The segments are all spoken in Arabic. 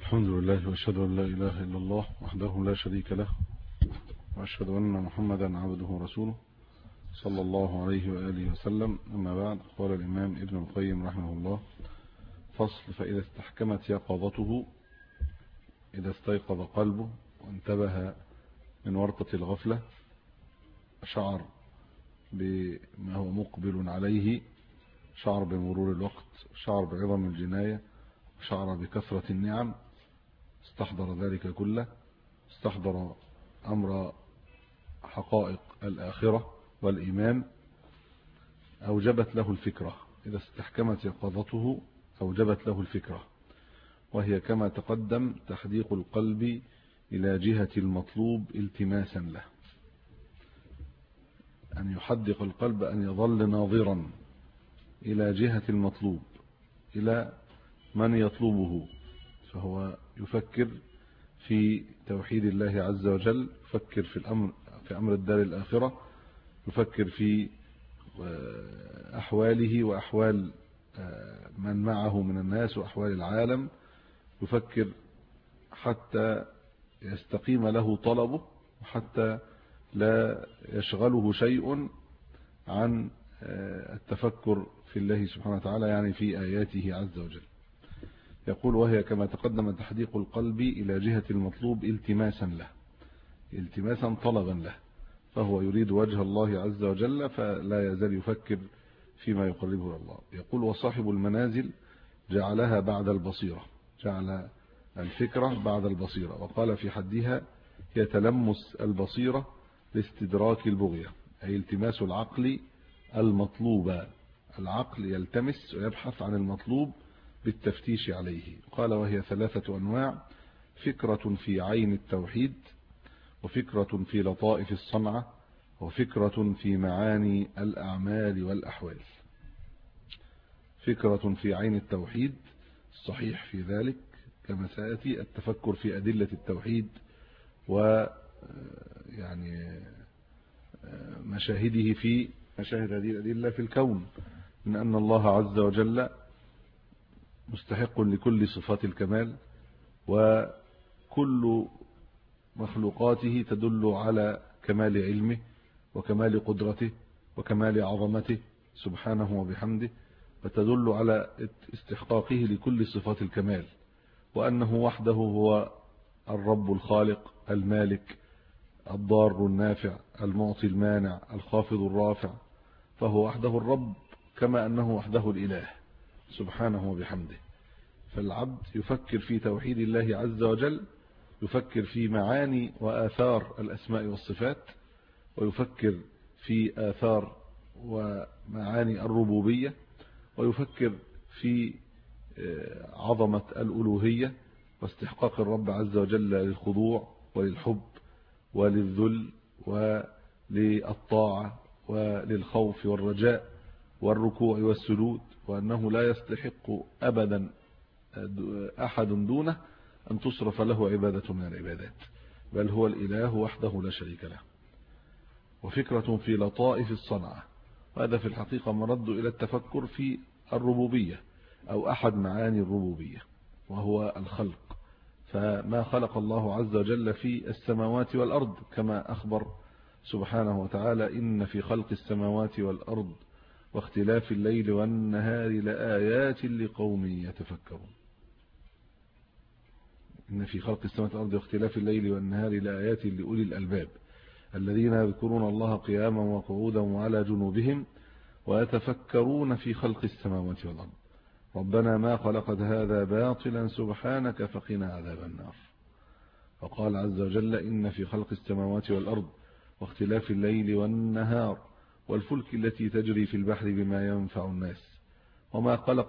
الحمد لله وأشهد أن لا إله إلا الله وحده لا شريك له، وأشهد أن محمدا عبده ورسوله صلى الله عليه وآله وسلم. أما بعد، قال الإمام ابن القيم رحمه الله: فصل: فإذا استحكمت يقظته، إذا استيقظ قلبه وانتبه من ورطة الغفلة، شعر بما هو مقبل عليه، شعر بمرور الوقت، شعر بعظم الجناية، شعر بكثرة النعم، استحضر ذلك كله، استحضر أمر حقائق الآخرة والإيمان، أوجبت له الفكرة. إذا استحكمت يقظته أوجبت له الفكرة، وهي كما تقدم تحديق القلب إلى جهة المطلوب التماسا له. أن يحدق القلب، أن يظل ناظرا إلى جهة المطلوب، إلى من يطلبه، فهو يفكر في توحيد الله عز وجل، يفكر في أمر الدار الآخرة، يفكر في أحواله وأحوال من معه من الناس وأحوال العالم، يفكر حتى يستقيم له طلبه، وحتى لا يشغله شيء عن التفكر في الله سبحانه وتعالى، يعني في آياته عز وجل. يقول: وهي كما تقدم تحديق القلب إلى جهة المطلوب التماسا له، التماسا طلبا له، فهو يريد وجه الله عز وجل، فلا يزال يفكر فيما يقربه إلى الله. يقول: وصاحب المنازل جعلها بعد البصيرة، جعل الفكرة بعد البصيرة، وقال في حدها: هي تلمس البصيرة لاستدراك البغية، أي التماس العقل المطلوب. العقل يلتمس ويبحث عن المطلوب بالتفتيش عليه. قال: وهي 3 أنواع: فكرة في عين التوحيد، وفكرة في لطائف الصنعة، وفكرة في معاني الأعمال والأحوال. فكرة في عين التوحيد، الصحيح في ذلك كما سيأتي التفكر في أدلة التوحيد ويعني مشاهده، في مشاهد هذه الأدلة في الكون، من أن الله عز وجل مستحق لكل صفات الكمال، وكل مخلوقاته تدل على كمال علمه وكمال قدرته وكمال عظمته سبحانه وبحمده، فتدل على استحقاقه لكل صفات الكمال، وأنه وحده هو الرب الخالق المالك الضار النافع المعطي المانع الخافض الرافع، فهو وحده الرب كما أنه وحده الإله سبحانه وبحمده. فالعبد يفكر في توحيد الله عز وجل، يفكر في معاني وآثار الأسماء والصفات، ويفكر في آثار ومعاني الربوبية، ويفكر في عظمة الألوهية واستحقاق الرب عز وجل للخضوع وللحب وللذل وللطاعة وللخوف والرجاء والركوع والسجود، وأنه لا يستحق أبدا أحد دونه أن تصرف له عبادة من العبادات، بل هو الإله وحده لا شريك له. وفكرة في لطائف الصنعة، وهذا في الحقيقة مرد إلى التفكر في الربوبية أو أحد معاني الربوبية، وهو الخلق. فما خلق الله عز وجل في السماوات والأرض، كما أخبر سبحانه وتعالى: إن في خلق السماوات والأرض واختلاف الليل والنهار لآيات لقوم يتفكرون. إن في خلق السماوات والأرض واختلاف الليل والنهار لآيات لأولي الألباب الذين يذكرون الله قياما وقعودا وعلى جنوبهم ويتفكرون في خلق السماوات والأرض ربنا ما خلقت هذا باطلا سبحانك فقنا عذاب النار. وقال عز وجل: إن في خلق السماوات والأرض واختلاف الليل والنهار والفلك التي تجري في البحر بما ينفع الناس وما خلق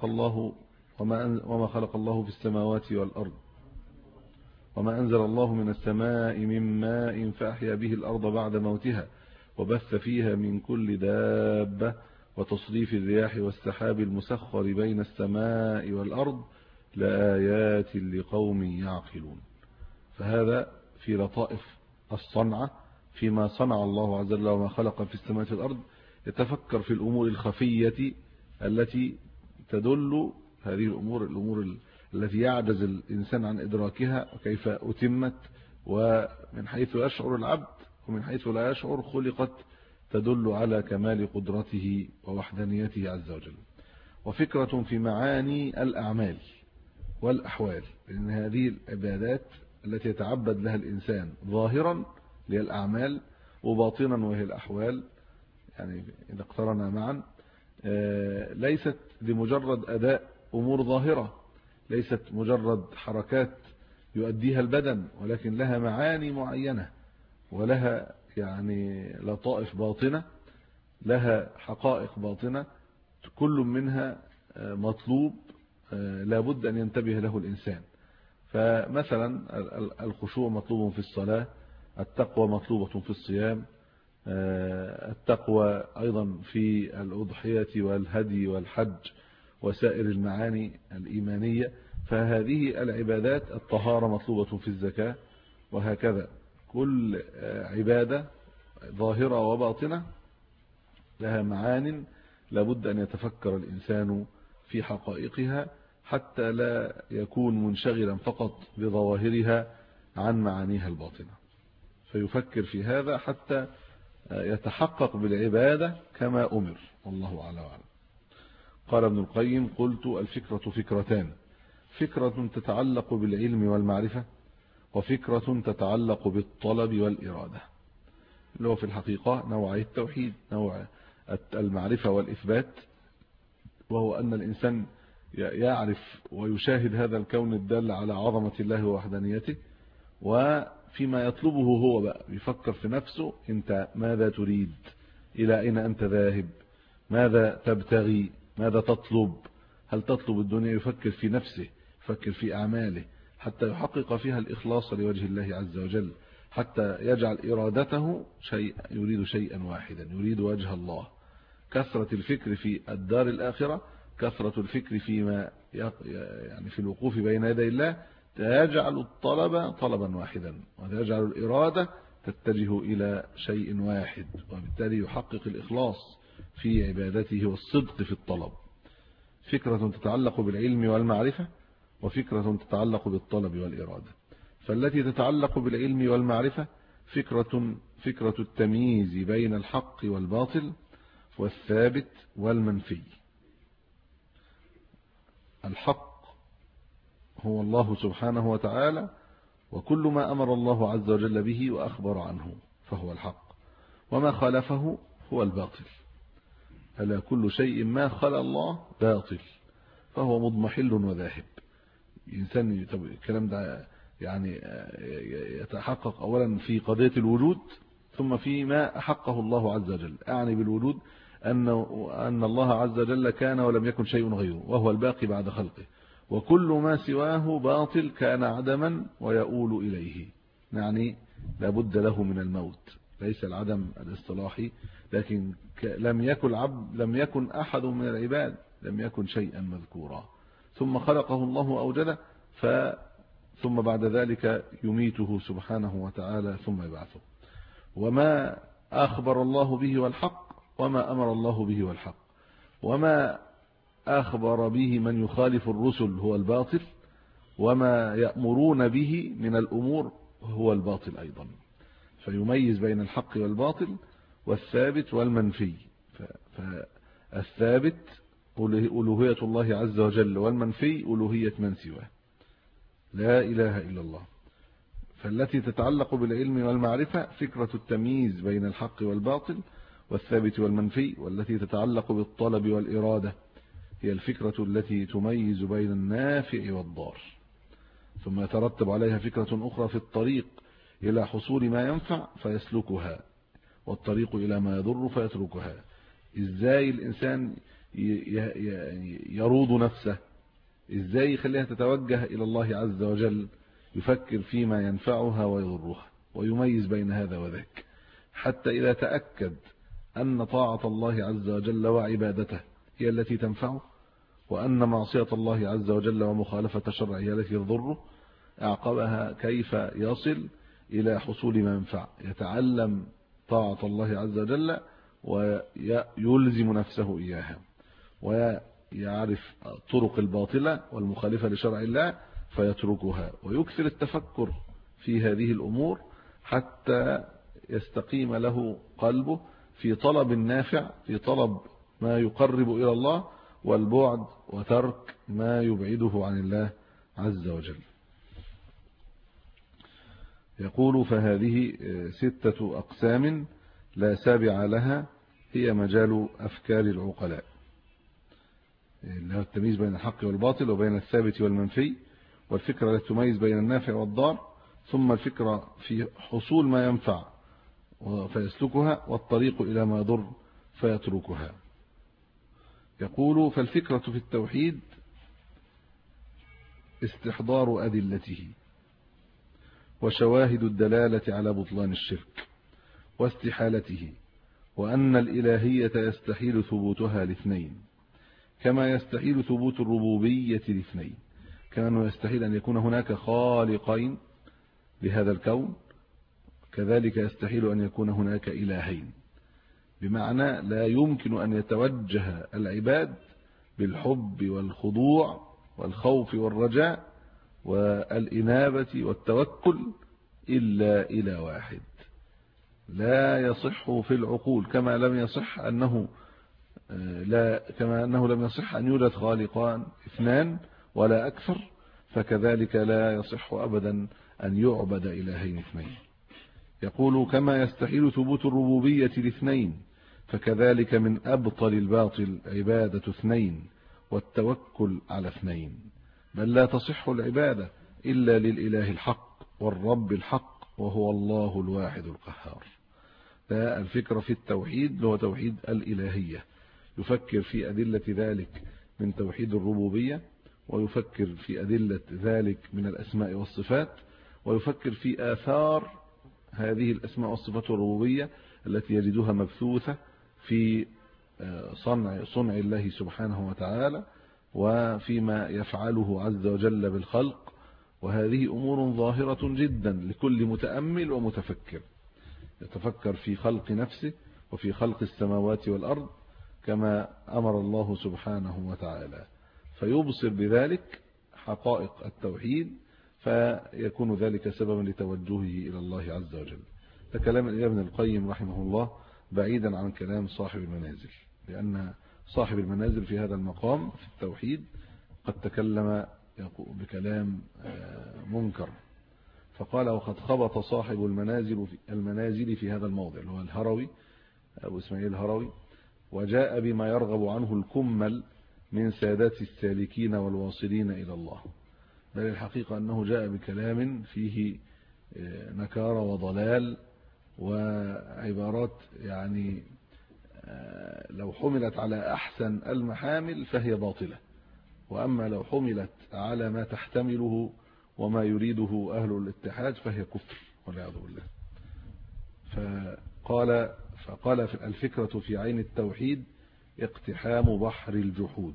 الله في السماوات والأرض وما أنزل الله من السماء من ماء فأحيا به الأرض بعد موتها وبث فيها من كل دابة وتصريف الرياح والسحاب المسخر بين السماء والأرض لآيات لقوم يعقلون. فهذا في لطائف الصنعة، فيما صنع الله عز وجل وما خلق في السماوات والأرض، يتفكر في الأمور الخفية التي تدل، هذه الأمور التي يعجز الإنسان عن إدراكها وكيف أتمت، ومن حيث يشعر العبد ومن حيث لا يشعر خلقت تدل على كمال قدرته ووحدانيته عز وجل. وفكرة في معاني الأعمال والأحوال، لأن هذه العبادات التي يتعبد لها الإنسان ظاهرا لها الأعمال وباطنا وهي الأحوال، يعني إذا اقترنا معا ليست لمجرد أداء أمور ظاهرة، ليست مجرد حركات يؤديها البدن، ولكن لها معاني معينة ولها يعني لطائف باطنة، لها حقائق باطنة، كل منها مطلوب لابد أن ينتبه له الإنسان. فمثلا الخشوع مطلوب في الصلاة، التقوى مطلوبة في الصيام، التقوى أيضا في الأضحية والهدي والحج وسائر المعاني الإيمانية. فهذه العبادات، الطهارة مطلوبة في الزكاة، وهكذا كل عبادة ظاهرة وباطنة لها معان لابد أن يتفكر الإنسان في حقائقها حتى لا يكون منشغلا فقط بظواهرها عن معانيها الباطنة، فيفكر في هذا حتى يتحقق بالعبادة كما أمر، والله أعلم. قال ابن القيم: قلت الفكرة فكرتان، فكرة تتعلق بالعلم والمعرفة، وفكرة تتعلق بالطلب والإرادة، اللي هو في الحقيقة نوعي التوحيد، نوع المعرفة والإثبات، وهو أن الإنسان يعرف ويشاهد هذا الكون الدال على عظمة الله ووحدانيته، وفيما يطلبه هو بقى يفكر في نفسه: أنت ماذا تريد؟ إلى أين أنت ذاهب؟ ماذا تبتغي؟ ماذا تطلب؟ هل تطلب الدنيا؟ يفكر في نفسه، يفكر في أعماله حتى يحقق فيها الإخلاص لوجه الله عز وجل، حتى يجعل إرادته يريد شيئا واحدا، يريد وجه الله. كثرة الفكر في الدار الآخرة، كثرة الفكر فيما يعني في الوقوف بين يدي الله، يجعل الطلب طلبا واحدا، ويجعل الإرادة تتجه إلى شيء واحد، وبالتالي يحقق الإخلاص في عبادته والصدق في الطلب. فكرة تتعلق بالعلم والمعرفة، وفكرة تتعلق بالطلب والإرادة. فالتي تتعلق بالعلم والمعرفة فكرة التمييز بين الحق والباطل والثابت والمنفي. الحق هو الله سبحانه وتعالى، وكل ما أمر الله عز وجل به وأخبر عنه فهو الحق، وما خالفه هو الباطل. ألا كل شيء ما خلا الله باطل فهو مضمحل وذاهب. الإنسان الكلام ده يعني يتحقق أولا في قضية الوجود، ثم فيما أحقه الله عز وجل. أعني بالوجود أن الله عز وجل كان ولم يكن شيء غيره، وهو الباقي بعد خلقه، وكل ما سواه باطل كان عدما ويؤول إليه، يعني لابد له من الموت، ليس العدم الاصطلاحي، لكن لم يكن أحد من العباد، لم يكن شيئا مذكورا، ثم خلقه الله وأوجده، ثم بعد ذلك يميته سبحانه وتعالى ثم يبعثه. وما أخبر الله به والحق، وما أمر الله به والحق، وما أخبر به من يخالف الرسل هو الباطل، وما يأمرون به من الأمور هو الباطل أيضا. فيميز بين الحق والباطل والثابت والمنفي. فالثابت ألوهية الله عز وجل، والمنفي ألوهية من سواه، لا إله إلا الله. فالتي تتعلق بالعلم والمعرفة فكرة التمييز بين الحق والباطل والثابت والمنفي، والتي تتعلق بالطلب والإرادة هي الفكرة التي تميز بين النافع والضار. ثم يترتب عليها فكرة أخرى في الطريق إلى حصول ما ينفع فيسلكها، والطريق إلى ما يضر فيتركها. إزاي الإنسان يروض نفسه، إزاي يخليها تتوجه إلى الله عز وجل، يفكر فيما ينفعها ويضرها، ويميز بين هذا وذاك، حتى إذا تأكد أن طاعة الله عز وجل وعبادته هي التي تنفعه، وأن معصية الله عز وجل ومخالفة شرعه هي التي تضره، أعقبها كيف يصل إلى حصول ما ينفع. يتعلم طاعة الله عز وجل ويلزم نفسه إياها، يعرف طرق الباطلة والمخالفة لشرع الله فيتركها، ويكثر التفكر في هذه الأمور حتى يستقيم له قلبه في طلب النافع، في طلب ما يقرب إلى الله، والبعد وترك ما يبعده عن الله عز وجل. يقول: فهذه 6 أقسام لا سابع لها، هي مجال أفكار العقلاء، اللي هو التمييز بين الحق والباطل وبين الثابت والمنفي، والفكرة التي تميز بين النافع والضار، ثم الفكرة في حصول ما ينفع فيسلكها، والطريق إلى ما يضر فيتركها. يقول: فالفكرة في التوحيد استحضار أدلته وشواهد الدلالة على بطلان الشرك واستحالته، وأن الإلهية يستحيل ثبوتها لاثنين، كما يستحيل ثبوت الربوبية لاثنين، كما يستحيل أن يكون هناك خالقين لهذا الكون، كذلك يستحيل أن يكون هناك إلهين، بمعنى لا يمكن أن يتوجه العباد بالحب والخضوع والخوف والرجاء والإنابة والتوكل إلا إلى واحد. لا يصح في العقول، كما لم يصح أنه لم يصح أن يوجد خالقان 2 ولا أكثر، فكذلك لا يصح أبدا أن يعبد إلهين 2. يقول: كما يستحيل ثبوت الربوبية ل2، فكذلك من أبطل الباطل عبادة 2 والتوكل على 2، بل لا تصح العبادة إلا للإله الحق والرب الحق، وهو الله الواحد القهار. ده الفكرة في التوحيد، هو توحيد الإلهية، يفكر في أدلة ذلك من توحيد الربوبية، ويفكر في أدلة ذلك من الأسماء والصفات، ويفكر في آثار هذه الأسماء والصفات والربوبية التي يجدها مبثوثة في صنع الله سبحانه وتعالى، وفيما يفعله عز وجل بالخلق، وهذه أمور ظاهرة جدا لكل متأمل ومتفكر، يتفكر في خلق نفسه وفي خلق السماوات والأرض كما أمر الله سبحانه وتعالى، فيبصر بذلك حقائق التوحيد، فيكون ذلك سببا لتوجهه إلى الله عز وجل. ده كلام ابن القيم رحمه الله بعيدا عن كلام صاحب المنازل، لأن صاحب المنازل في هذا المقام في التوحيد قد تكلم بكلام منكر، فقال: وقد خبط صاحب المنازل في هذا الموضع، اللي هو الهروي أبو إسماعيل الهروي، وجاء بما يرغب عنه الكمل من سادات السالكين والواصلين إلى الله، بل الحقيقة أنه جاء بكلام فيه نكارة وضلال وعبارات يعني لو حملت على أحسن المحامل فهي باطلة، وأما لو حملت على ما تحتمله وما يريده أهل الاتحاد فهي كفر والعياذ بالله. فقال في الفكرة في عين التوحيد اقتحام بحر الجحود.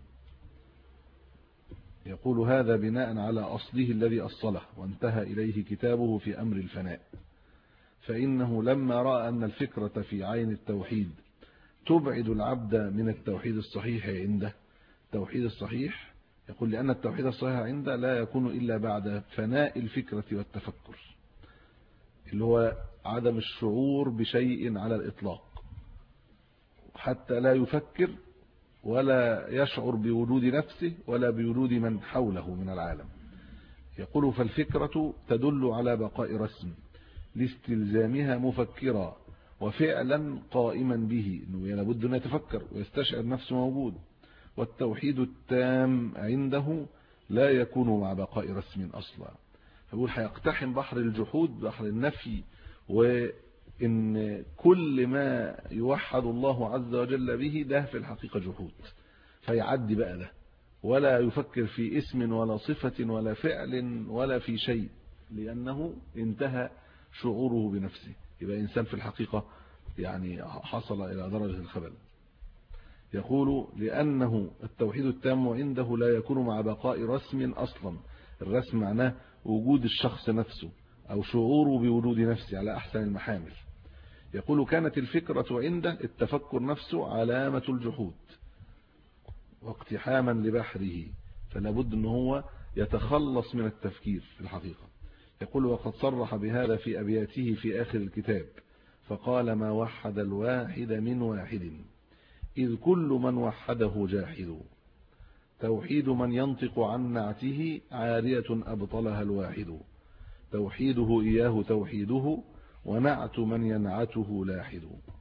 يقول: هذا بناء على أصله الذي أصله وانتهى إليه كتابه في أمر الفناء، فإنه لما رأى أن الفكرة في عين التوحيد تبعد العبد من التوحيد الصحيح عنده. التوحيد الصحيح، يقول: لأن التوحيد الصحيح عنده لا يكون إلا بعد فناء الفكرة والتفكر، اللي هو عدم الشعور بشيء على الإطلاق، حتى لا يفكر ولا يشعر بوجود نفسه ولا بوجود من حوله من العالم. يقول: فالفكرة تدل على بقاء رسم لاستلزامها مفكرا وفعلا قائما به، انه لابد ان يتفكر ويستشعر نفسه موجود. والتوحيد التام عنده لا يكون مع بقاء رسم اصلا. فيقول: هيقتحم بحر الجحود، بحر النفي، وان كل ما يوحد الله عز وجل به ده في الحقيقة جحود، فيعدي بقى ده، ولا يفكر في اسم ولا صفة ولا فعل ولا في شيء، لأنه انتهى شعوره بنفسه. يبقى إنسان في الحقيقة يعني حصل إلى درجة الخبل. يقول: لأنه التوحيد التام عنده لا يكون مع بقاء رسم أصلا. الرسم معناه وجود الشخص نفسه أو شعوره بوجود نفسه على أحسن المحامل. يقول: كانت الفكرة عنده التفكر نفسه علامة الجحود، واقتحاما لبحره، فلا بد أنه هو يتخلص من التفكير في الحقيقة. يقول وقد صرح بهذا في أبياته في آخر الكتاب فقال ما وحد الواحد من واحد إذ كل من وحده جاحد، توحيد من ينطق عن نعته عارية أبطلها الواحد، توحيده إياه توحيده ونعت من ينعته لاحد.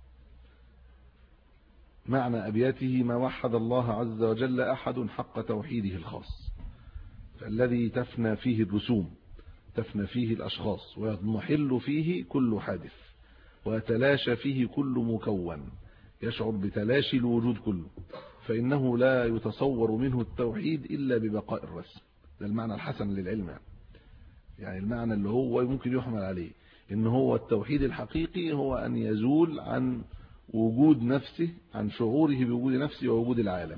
معنى أبياته ما وحد الله عز وجل أحد حق توحيده الخاص، الذي تفنى فيه الرسوم، تفنى فيه الأشخاص، ويضمحل فيه كل حادث، ويتلاشى فيه كل مكون، يشعر بتلاشي الوجود كله، فإنه لا يتصور منه التوحيد إلا ببقاء الرسم. ده المعنى الحسن للعلم، يعني المعنى اللي هو ممكن يحمل عليه إن هو التوحيد الحقيقي هو أن يزول عن وجود نفسه، عن شعوره بوجود نفسه ووجود العالم.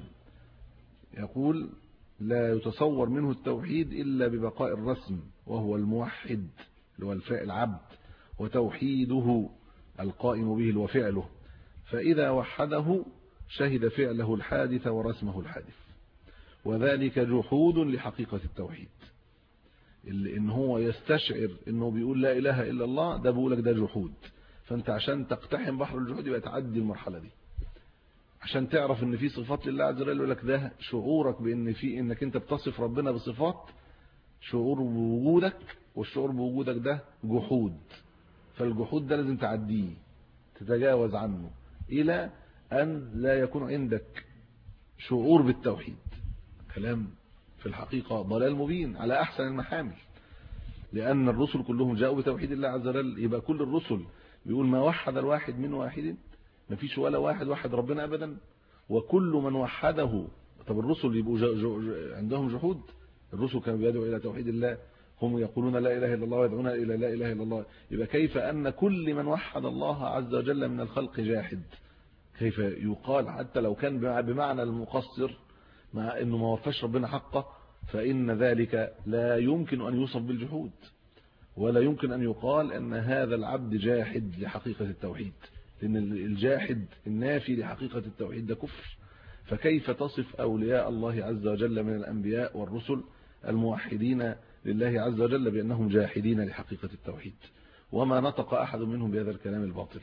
يقول لا يتصور منه التوحيد إلا ببقاء الرسم، وهو الموحد اللي هو الفاعل العبد، وتوحيده القائم به وفعله، فإذا وحده شهد فعله الحادث ورسمه الحادث، وذلك جحود لحقيقة التوحيد. اللي إن هو يستشعر إنه بيقول لا إله إلا الله، ده بيقولك ده جحود. فأنت عشان تقتحم بحر الجحود يبقى تعدي المرحلة دي، عشان تعرف ان في صفات لله عز وجل. يقول لك ده شعورك بان في انك انت بتصف ربنا بصفات، شعور بوجودك، والشعور بوجودك ده جحود. فالجحود ده لازم تعديه، تتجاوز عنه الى ان لا يكون عندك شعور بالتوحيد. كلام في الحقيقة ضلال مبين على احسن المحامل، لان الرسل كلهم جاءوا بتوحيد الله عز وجل. يبقى كل الرسل بيقول ما وحد الواحد من واحد، ما فيش ولا واحد وحد ربنا ابدا، وكل من وحده. طب الرسل يبقوا عندهم جحود؟ الرسل كانوا بيدعوا الى توحيد الله، هم يقولون لا اله الا الله ويدعون الى لا اله الا الله. يبقى كيف ان كل من وحد الله عز وجل من الخلق جاحد؟ كيف يقال حتى لو كان بمعنى المقصر، مع انه ما وفاش ربنا حقه، فان ذلك لا يمكن ان يوصف بالجحود، ولا يمكن ان يقال ان هذا العبد جاحد لحقيقة التوحيد، لأن الجاحد النافي لحقيقة التوحيد ده كفر. فكيف تصف أولياء الله عز وجل من الأنبياء والرسل الموحدين لله عز وجل بأنهم جاحدين لحقيقة التوحيد؟ وما نطق أحد منهم بهذا الكلام الباطل.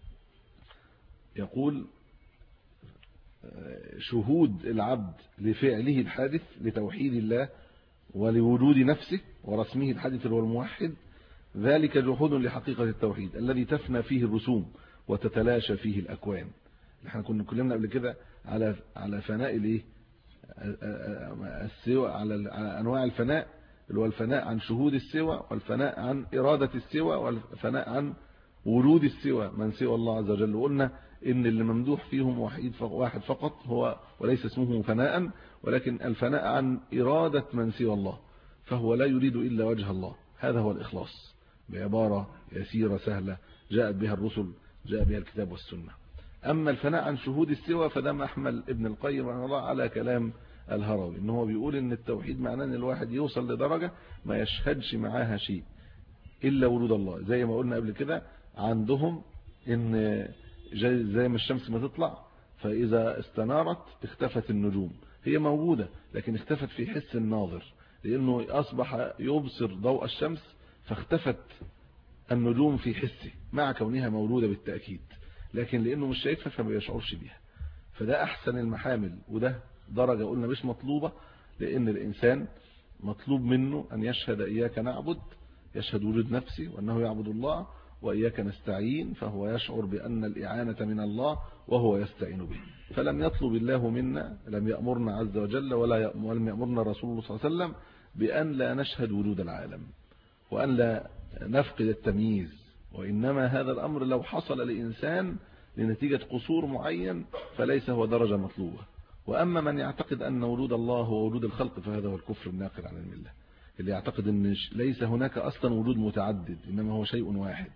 يقول شهود العبد لفعله الحادث لتوحيد الله ولوجود نفسه ورسمه الحادث والموحد، ذلك جحود لحقيقة التوحيد الذي تفنى فيه الرسوم وتتلاشى فيه الأكوان. احنا كنا اتكلمنا قبل كده على فناء الايه، السوى، على انواع الفناء، اللي هو الفناء عن شهود السوى، والفناء عن إرادة السوى، والفناء عن وجود السوى من سوى الله عز وجل. وقلنا ان اللي ممدوح فيهم واحد فقط هو، وليس اسمه فناء، ولكن الفناء عن إرادة من سوى الله، فهو لا يريد إلا وجه الله. هذا هو الإخلاص، بعبارة يسيرة سهلة جاءت بها الرسل، جاء بها الكتاب والسنة. أما الفناء عن شهود السوى فده محمل ابن القيم رحمه الله على كلام الهروي، إن هو بيقول إن التوحيد معناه إن الواحد يوصل لدرجة ما يشهدش معاها شيء إلا وجود الله. زي ما قلنا قبل كده عندهم إن زي ما الشمس ما تطلع فإذا استنارت اختفت النجوم، هي موجودة لكن اختفت في حس الناظر، لأنه أصبح يبصر ضوء الشمس فاختفت النجوم في حسه مع كونها موجودة بالتأكيد، لكن لأنه مش شايفها فما يشعرش بها. فده أحسن المحامل، وده درجة قلنا مش مطلوبة، لأن الإنسان مطلوب منه أن يشهد إياك نعبد، يشهد وجود نفسي وأنه يعبد الله، وإياك نستعين فهو يشعر بأن الإعانة من الله وهو يستعين به. فلم يطلب الله منا، لم يأمرنا عز وجل ولم يأمرنا رسول الله صلى الله عليه وسلم بأن لا نشهد وجود العالم وأن لا نفقد التمييز، وإنما هذا الأمر لو حصل لإنسان لنتيجة قصور معين فليس هو درجة مطلوبة. وأما من يعتقد أن وجود الله هو وجود الخلق فهذا هو الكفر الناقل عن الملة، اللي يعتقد أن ليس هناك أصلا وجود متعدد إنما هو شيء واحد.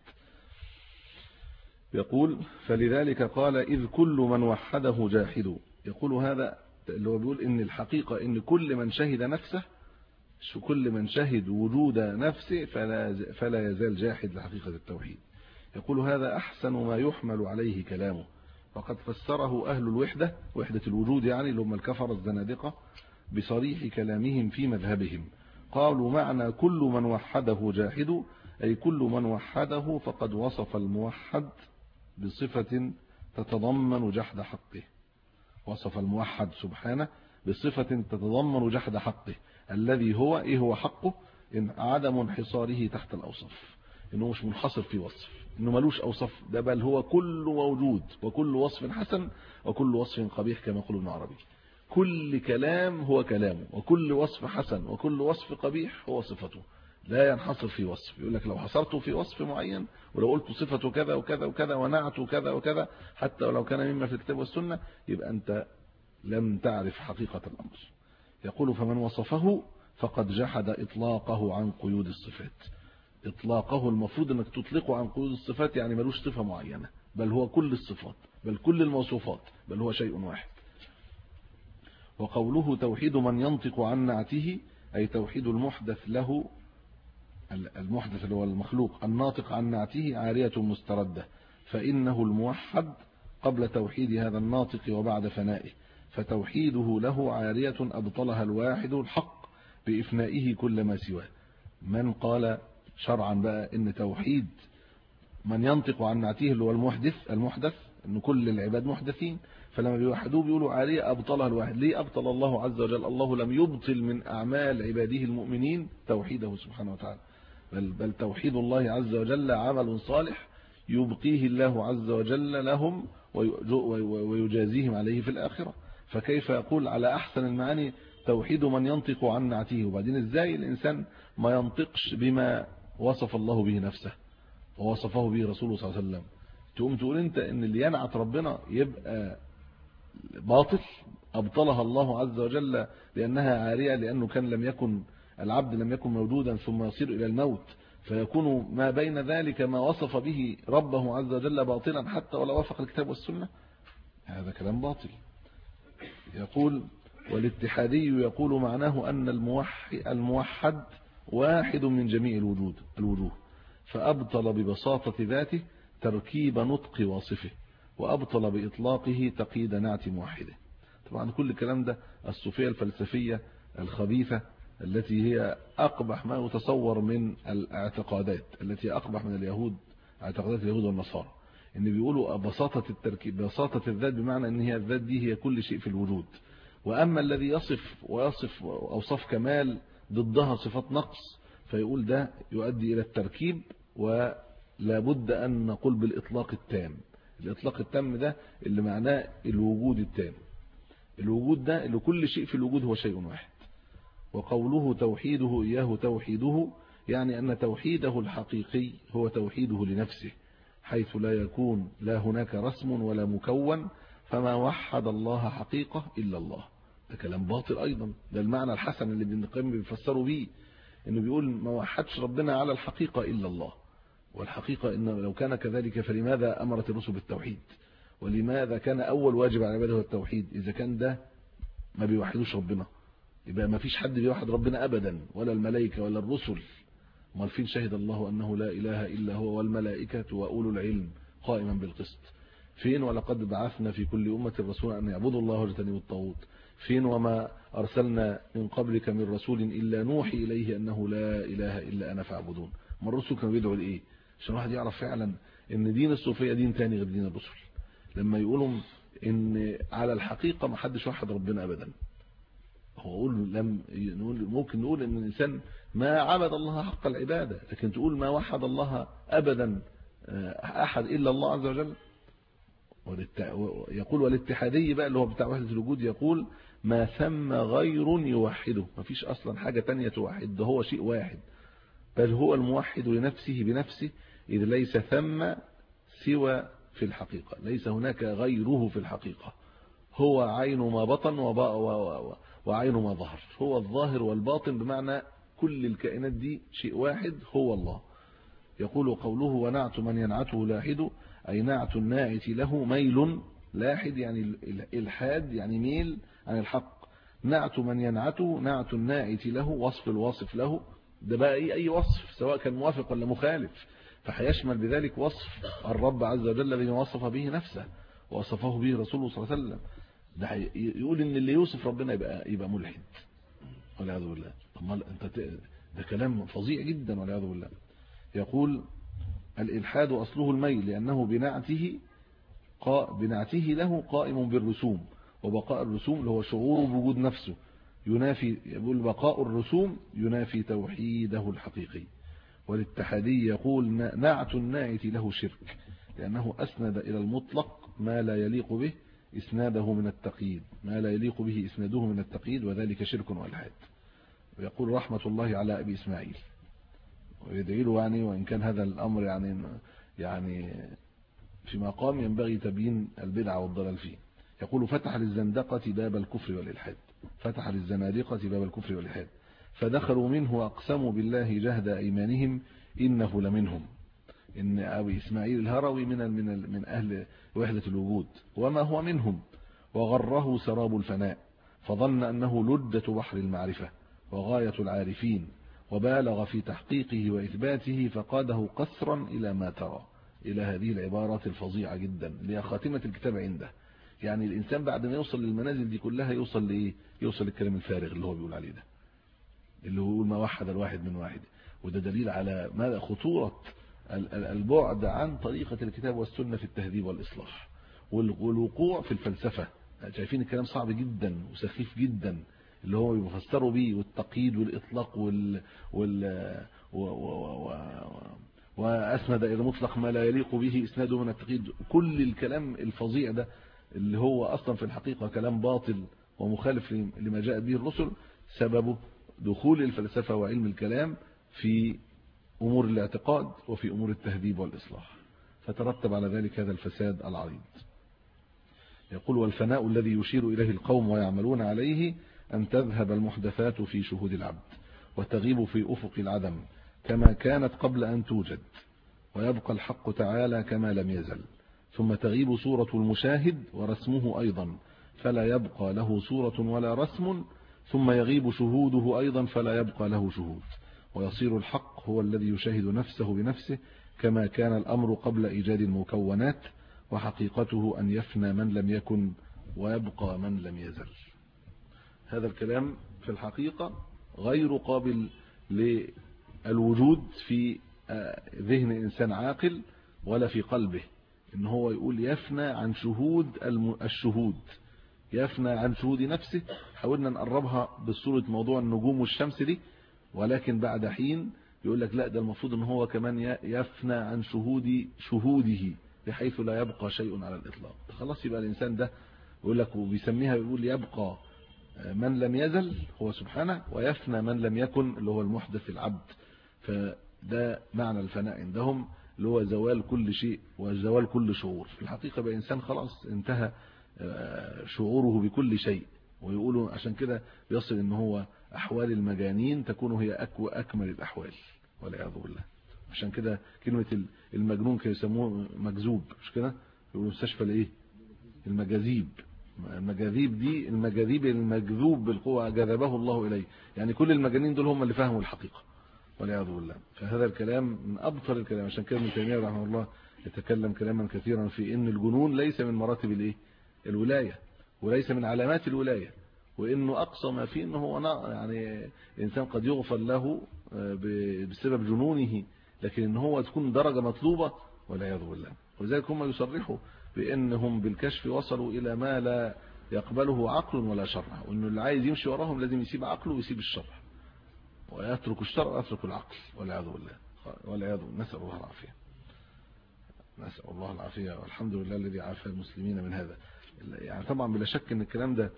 يقول فلذلك قال إذ كل من وحده جاحد. يقول هذا اللي هو بيقول إن الحقيقة إن كل من شهد نفسه، كل من شهد وجود نفسه فلا يزال جاحد لحقيقة التوحيد. يقول هذا أحسن ما يحمل عليه كلامه، وقد فسره أهل الوحدة، وحدة الوجود يعني اللي هم الكفر الزنادقة، بصريح كلامهم في مذهبهم. قالوا معنى كل من وحده جاحد، أي كل من وحده فقد وصف الموحد بصفة تتضمن جحد حقه. وصف الموحد سبحانه بصفة تتضمن جحد حقه، الذي هو إيه هو حقه؟ إن عدم انحصاره تحت الأوصاف، إنه مش منحصر في وصف، إنه ملوش أوصاف، ده بل هو كل موجود، وكل وصف حسن وكل وصف قبيح كما يقول ابن عربي. كل كلام هو كلامه، وكل وصف حسن وكل وصف قبيح هو صفته، لا ينحصر في وصف. يقول لك لو حصرته في وصف معين، ولو قلت صفته كذا وكذا وكذا ونعته كذا وكذا، حتى ولو كان مما في الكتاب والسنة، يبقى أنت لم تعرف حقيقة الأمر. يقول فمن وصفه فقد جحد إطلاقه عن قيود الصفات. إطلاقه المفروض أنك تطلقه عن قيود الصفات، يعني ملوش صفة معينة، بل هو كل الصفات، بل كل الموصوفات، بل هو شيء واحد. وقوله توحيد من ينطق عن نعته، أي توحيد المحدث له، المحدث اللي هو المخلوق الناطق عن نعته عارية مستردة، فإنه الموحد قبل توحيد هذا الناطق وبعد فنائه، فتوحيده له عارية أبطلها الواحد الحق بإفنائه كل ما سواه. من قال شرعا بقى إن توحيد من ينطق عن نعته اللي هو المحدث إن كل العباد محدثين، فلما بيوحدوه بيقولوا عارية أبطلها الواحد. ليه أبطل الله عز وجل؟ الله لم يبطل من أعمال عباده المؤمنين توحيده سبحانه وتعالى، بل توحيد الله عز وجل عمل صالح يبقيه الله عز وجل لهم ويجازيهم عليه في الآخرة. فكيف يقول على أحسن المعاني توحيد من ينطق عن نعته؟ وبعدين إزاي الإنسان ما ينطقش بما وصف الله به نفسه ووصفه به رسوله صلى الله عليه وسلم؟ تقوم تقول أنت إن اللي ينعت ربنا يبقى باطل؟ أبطلها الله عز وجل لأنها عارية، لأنه كان لم يكن العبد لم يكن موجودا ثم يصير إلى الموت، فيكون ما بين ذلك ما وصف به ربه عز وجل باطلا حتى ولو وافق الكتاب والسنة. هذا كلام باطل. يقول والاتحادي يقول معناه أن الموحد واحد من جميع الوجوه، فأبطل ببساطة ذاته تركيب نطق واصفه، وأبطل بإطلاقه تقييد نعت موحده. طبعا كل الكلام ده الصوفية الفلسفية الخبيثة التي هي أقبح ما يتصور من الاعتقادات، التي أقبح من اليهود، اعتقادات اليهود والنصارى، إن بيقولوا بساطة التركيب، بساطة الذات، بمعنى إن هي الذات دي هي كل شيء في الوجود، وأما الذي يصف أوصاف كمال ضدها صفات نقص، فيقول ده يؤدي إلى التركيب، ولا بد أن نقول بالإطلاق التام. الإطلاق التام ده اللي معناه الوجود التام، الوجود ده اللي كل شيء في الوجود هو شيء واحد. وقوله توحيده إياه توحيده، يعني أن توحيده الحقيقي هو توحيده لنفسه، حيث لا يكون لا هناك رسم ولا مكون، فما وحد الله حقيقة إلا الله. ده كلام باطل أيضا، ده المعنى الحسن اللي ابن القيم بيفسروا به، إنه بيقول ما وحدش ربنا على الحقيقة إلا الله. والحقيقة إن لو كان كذلك فلماذا أمرت الرسل بالتوحيد؟ ولماذا كان أول واجب على عباده التوحيد؟ إذا كان ده ما بيوحدوش ربنا، يبقى ما فيش حد بيوحد ربنا أبدا، ولا الملائكة ولا الرسل. امال فين شهد الله أنه لا إله إلا هو والملائكة وأولو العلم قائما بالقسط؟ فين ولقد بعثنا في كل أمة رسولا أن يعبدوا الله واجتنبوا الطاغوت؟ فين وما أرسلنا من قبلك من رسول إلا نوحي إليه أنه لا إله إلا أنا فاعبدون؟ ما الرسل كانوا بيدعوا لإيه؟ عشان الواحد يعرف فعلا إن دين الصوفية دين تاني غير دين الرسل، لما يقولوا إن على الحقيقة ما حدش وحد ربنا أبدا. هو ممكن نقول إن الإنسان ما عبد الله حق العبادة، لكن تقول ما وحد الله أبدا أحد إلا الله عز وجل. يقول والاتحادي بقى اللي هو بتاع وحدة الوجود، يقول ما ثم غير يوحده، ما فيش أصلا حاجة تانية توحد، ده هو شيء واحد، بل هو الموحد لنفسه بنفسه، إذ ليس ثم سوى في الحقيقة، ليس هناك غيره في الحقيقة، هو عين ما بطن وعين ما ظهر، هو الظاهر والباطن، بمعنى كل الكائنات دي شيء واحد هو الله. يقول قوله ونعت من ينعته لاحد، أي نعت الناعت له ميل، لاحد يعني الحاد يعني ميل عن الحق، نعت من ينعته نعت الناعت له وصف الواصف له، ده بقى أي وصف سواء كان موافق ولا مخالف، فحيشمل بذلك وصف الرب عز وجل بما وصف به نفسه، ووصفه به رسوله صلى الله عليه وسلم، ده يقول ان اللي يوصف ربنا يبقى ملحد والعياذ بالله. طب انت ده كلام فظيع جدا والعياذ بالله. يقول الإلحاد أصله الميل لأنه بنعته له قائم بالرسوم، وبقاء الرسوم اللي هو شعوره بوجود نفسه ينافي، يقول بقاء الرسوم ينافي توحيده الحقيقي. والاتحادي يقول نعت الناعت له شرك لأنه أسند إلى المطلق ما لا يليق به إسناده من التقييد، ما لا يليق به إسناده من التقييد، وذلك شرك والحاد. ويقول رحمة الله على أبي إسماعيل، ويدعي له يعني، وإن كان هذا الأمر يعني في مقام ينبغي تبيين البدعة والضلال فيه. يقول فتح للزندقة باب الكفر والإلحاد، فتح للزنادقة باب الكفر والإلحاد، فدخلوا منه وأقسموا بالله جهد أيمانهم إنه لمنهم. إن أبي إسماعيل الهروي من أهل وحدة الوجود وما هو منهم، وغره سراب الفناء، فظن أنه لجة بحر المعرفة وغاية العارفين، وبالغ في تحقيقه وإثباته فقاده قسرا إلى ما ترى، إلى هذه العبارات الفظيعة جدا اللي هي خاتمة الكتاب عنده. يعني الإنسان بعد ما يوصل للمنازل دي كلها يوصل لإيه؟ يوصل للكلام الفارغ اللي هو بيقول عليه ده، اللي هو يقول ما وحد الواحد من واحد. وده دليل على ماذا خطورة البعد عن طريقة الكتاب والسنة في التهذيب والإصلاح والوقوع في الفلسفة. شايفين الكلام صعب جدا وسخيف جدا اللي هو بيفسروا بيه، والتقييد والإطلاق وأسند إلى مطلق ما لا يليق به إسناده من التقييد. كل الكلام الفظيع ده اللي هو أصلا في الحقيقة كلام باطل ومخالف لما جاء به الرسل، سببه دخول الفلسفة وعلم الكلام في أمور الاعتقاد وفي أمور التهذيب والإصلاح، فترتب على ذلك هذا الفساد العريض. يقول والفناء الذي يشير إليه القوم ويعملون عليه أن تذهب المحدثات في شهود العبد وتغيب في أفق العدم كما كانت قبل أن توجد، ويبقى الحق تعالى كما لم يزل، ثم تغيب صورة المشاهد ورسمه أيضا فلا يبقى له صورة ولا رسم، ثم يغيب شهوده أيضا فلا يبقى له شهود، ويصير الحق هو الذي يشاهد نفسه بنفسه كما كان الأمر قبل إيجاد المكونات، وحقيقته أن يفنى من لم يكن ويبقى من لم يزل. هذا الكلام في الحقيقة غير قابل للوجود في ذهن إنسان عاقل ولا في قلبه، إن هو يقول يفنى عن شهود الشهود، يفنى عن شهود نفسه. حاولنا نقربها بصورة موضوع النجوم والشمس دي، ولكن بعد حين يقول لك لا، ده المفروض ان هو كمان يفنى عن شهوده بحيث لا يبقى شيء على الإطلاق. خلاص يبقى الإنسان ده يقول لك وبيسميها، بيقول يبقى من لم يزل هو سبحانه، ويفنى من لم يكن اللي هو المحدث العبد. فده معنى الفناء عندهم اللي هو زوال كل شيء وزوال كل شعور. في الحقيقة بقى إنسان خلاص انتهى شعوره بكل شيء، ويقولوا عشان كده بيصل ان هو أحوال المجانين تكون هي أكمل الأحوال والعياذ بالله. عشان كده كلمة المجنون كانوا يسموه مجذوب، مش كده؟ يقولوا مستشفى الايه؟ المجاذيب. المجاذيب دي المجاذيب المجذوب بالقوة جذبه الله إليه، يعني كل المجانين دول هم اللي فهموا الحقيقة والعياذ بالله. فهذا الكلام من أبطل الكلام. عشان كده ابن تيمية رحمه الله يتكلم كلاما كثيرا في ان الجنون ليس من مراتب الايه؟ الولاية، وليس من علامات الولاية، وانه اقصى ما فيه انه هو يعني الانسان قد يغفر له بسبب جنونه، لكن ان هو تكون درجة مطلوبة والعياذ بالله. ولذلك هم يصرحوا بانهم بالكشف وصلوا الى ما لا يقبله عقل ولا شرع، وانه اللي عايز يمشي وراهم لازم يسيب عقله ويسيب الشرع، ويترك الشرع ويترك العقل والعياذ بالله. نسأل الله العافية، نسأل الله العافية، والحمد لله الذي عافى المسلمين من هذا. يعني طبعا بلا شك ان الكلام ده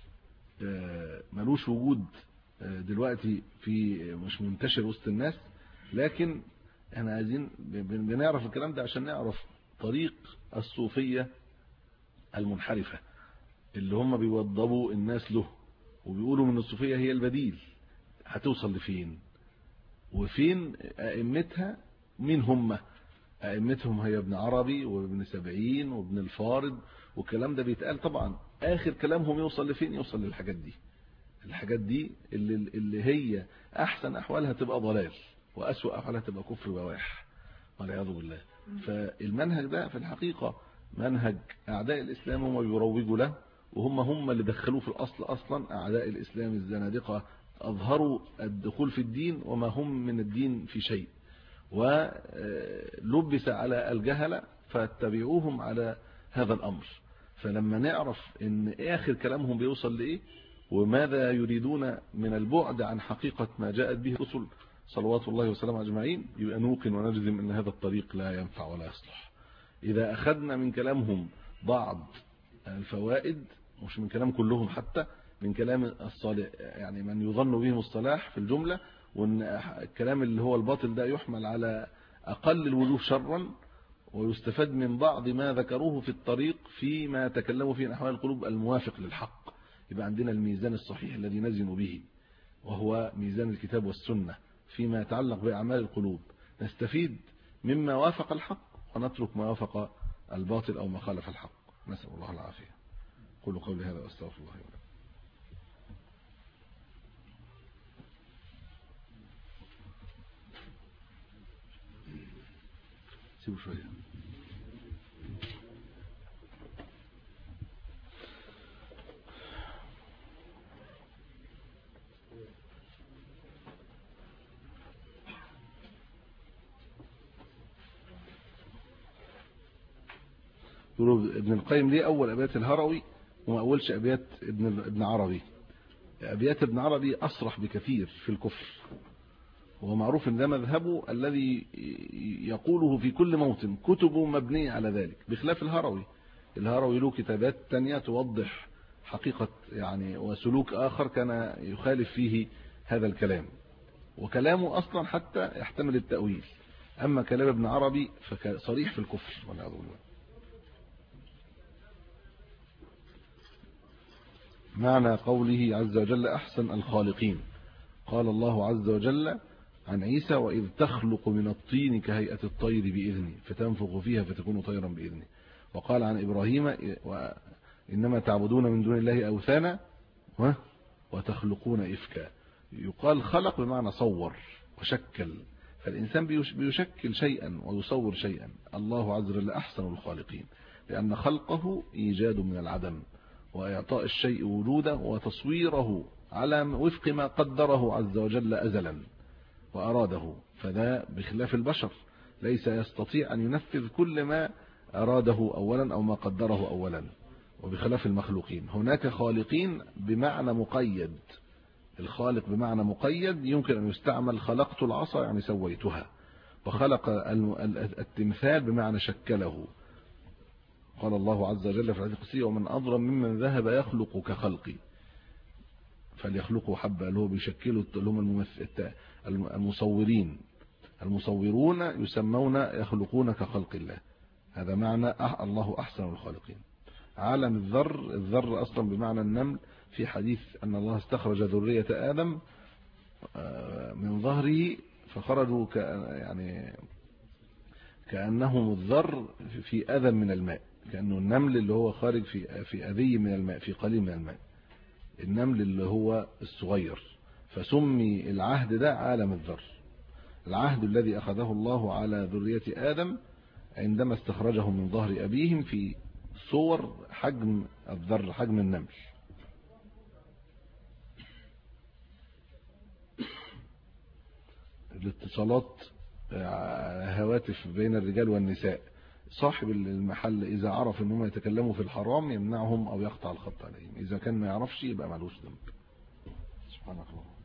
ملوش وجود دلوقتي، في مش منتشر وسط الناس، لكن احنا عايزين بنعرف الكلام ده عشان نعرف طريق الصوفية المنحرفة اللي هم بيوضبوا الناس له، وبيقولوا من الصوفية هي البديل. هتوصل لفين؟ وفين أئمتها؟ مين هم أئمتهم؟ هي ابن عربي وابن سبعين وابن الفارض، والكلام ده بيتقال. طبعا آخر كلامهم يوصل لفين؟ يوصل للحاجات دي، الحاجات دي اللي هي أحسن أحوالها تبقى ضلال، وأسوأ أحوالها تبقى كفر بواح والعياذ بالله. فالمنهج ده في الحقيقة منهج أعداء الإسلام هم بيروجوا له، وهم اللي دخلوه في الأصل أصلا. أعداء الإسلام الزنادقة أظهروا الدخول في الدين وما هم من الدين في شيء، ولبس على الجهلة فاتبعوهم على هذا الأمر. فلما نعرف ان آخر كلامهم بيوصل لإيه وماذا يريدون من البعد عن حقيقة ما جاءت به الرسل صلوات الله وسلامه أجمعين، يبقى نوقن ونجزم ان هذا الطريق لا ينفع ولا يصلح. إذا أخذنا من كلامهم بعض الفوائد، مش من كلام كلهم، حتى من كلام الصالح يعني من يظن بهم الصلاح في الجملة، وان الكلام اللي هو الباطل ده يحمل على أقل الوجوه شرا، ويستفاد من بعض ما ذكروه في الطريق فيما تكلموا فيه عن أحوال القلوب الموافق للحق. يبقى عندنا الميزان الصحيح الذي نزن به، وهو ميزان الكتاب والسنة فيما يتعلق بأعمال القلوب. نستفيد مما وافق الحق ونترك ما وافق الباطل أو ما خالف الحق. نسأل الله العافية. قولوا قولي هذا واستغفر الله ولكم. سيبوا شوية. ابن القيم ليه أول أبيات الهروي وما أولش أبيات ابن عربي؟ أبيات ابن عربي أصرح بكثير في الكفر، وهو معروف ان ده مذهبه الذي يقوله في كل موطن، كتبه مبنية على ذلك، بخلاف الهروي. الهروي له كتابات تانية توضح حقيقة يعني وسلوك آخر كان يخالف فيه هذا الكلام، وكلامه أصلا حتى يحتمل التأويل. أما كلام ابن عربي فصريح في الكفر والعياذ بالله. معنى قوله عز وجل أحسن الخالقين، قال الله عز وجل عن عيسى: وإذ تخلق من الطين كهيئة الطير بإذني فتنفخ فيها فتكون طيرا بإذني. وقال عن إبراهيم: إنما تعبدون من دون الله أوثانا وتخلقون إفكا. يقال خلق بمعنى صور وشكل، فالإنسان بيشكل شيئا ويصور شيئا. الله عز وجل أحسن الخالقين، لأن خلقه إيجاد من العدم، وإعطاء الشيء وجوده وتصويره على وفق ما قدره عز وجل أزلا وأراده. فده بخلاف البشر، ليس يستطيع أن ينفذ كل ما أراده أولا أو ما قدره أولا. وبخلاف المخلوقين هناك خالقين بمعنى مقيد. الخالق بمعنى مقيد يمكن أن يستعمل خلقت العصا يعني سويتها، وخلق التمثال بمعنى شكله. قال الله عز وجل في الحديث القدسي: ومن أظلم ممن ذهب يخلق كخلقي. فليخلقوا حبة، اللي هو بيشكلوا، اللي هم المصورين. المصورون يسمون يخلقون كخلق الله. هذا معنى الله أحسن الخالقين. عالم الذر أصلا بمعنى النمل، في حديث أن الله استخرج ذرية آدم من ظهره فخرجوا يعني كأنهم الذر في أذى من الماء، كأنه النمل اللي هو خارج في أذي من الماء، في قليل من الماء، النمل اللي هو الصغير. فسمي العهد ده عالم الذر، العهد الذي أخذه الله على ذرية آدم عندما استخرجهم من ظهر أبيهم في صور حجم الذر، حجم النمل. الاتصالات هواتف بين الرجال والنساء، صاحب المحل إذا عرف أنهم يتكلموا في الحرام يمنعهم أو يقطع الخط عليهم، إذا كان ما يعرفش يبقى مالوش ذنب. سبحانك اللهم.